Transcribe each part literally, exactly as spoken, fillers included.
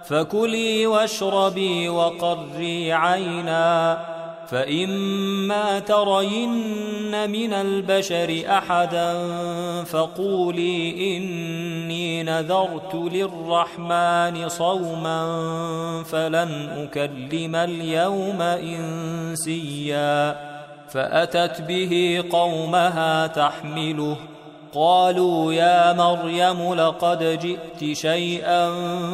فكلي واشربي وقري عينا، فإما ترين من البشر أحدا فقولي إني نذرت للرحمن صوما فلن أكلم اليوم إنسيا. فأتت به قومها تحمله، قالوا يا مريم لقد جئت شيئا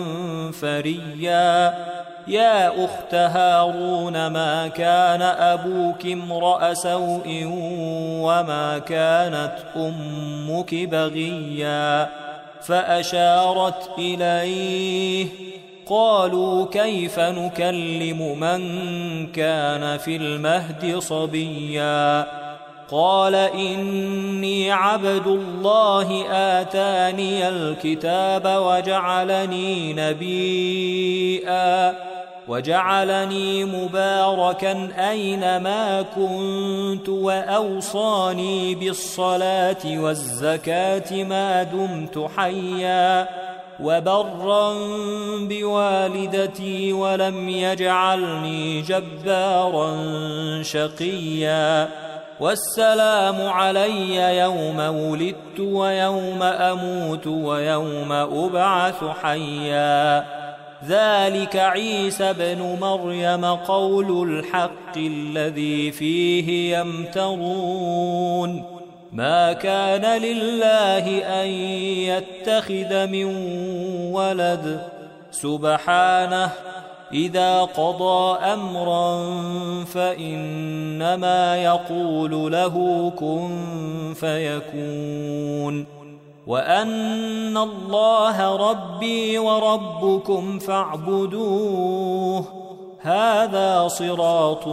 فريا. يا أخت هارون ما كان أبوك امرأ سوء وما كانت أمك بغيا. فأشارت إليه، قالوا كيف نكلم من كان في المهد صبيا. قال إني عبد الله آتاني الكتاب وجعلني نبيا وجعلني مباركا أينما كنت وأوصاني بالصلاة والزكاة ما دمت حيا وبرا بوالدتي ولم يجعلني جبارا شقيا. والسلام علي يوم ولدت ويوم أموت ويوم أبعث حيا. ذلك عيسى بن مريم قول الحق الذي فيه يمترون. ما كان لله أن يتخذ من ولد، سبحانه، إذا قضى أمرا فإنما يقول له كن فيكون. وأن الله ربي وربكم فاعبدوه، هذا صراط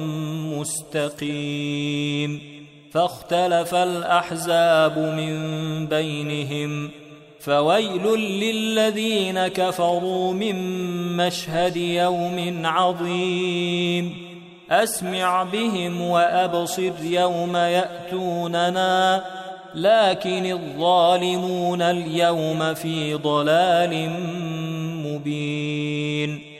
مستقيم. فاختلف الأحزاب من بينهم، فويل للذين كفروا من مشهد يوم عظيم. أسمع بهم وأبصر يوم يأتوننا، لكن الظالمون اليوم في ضلال مبين.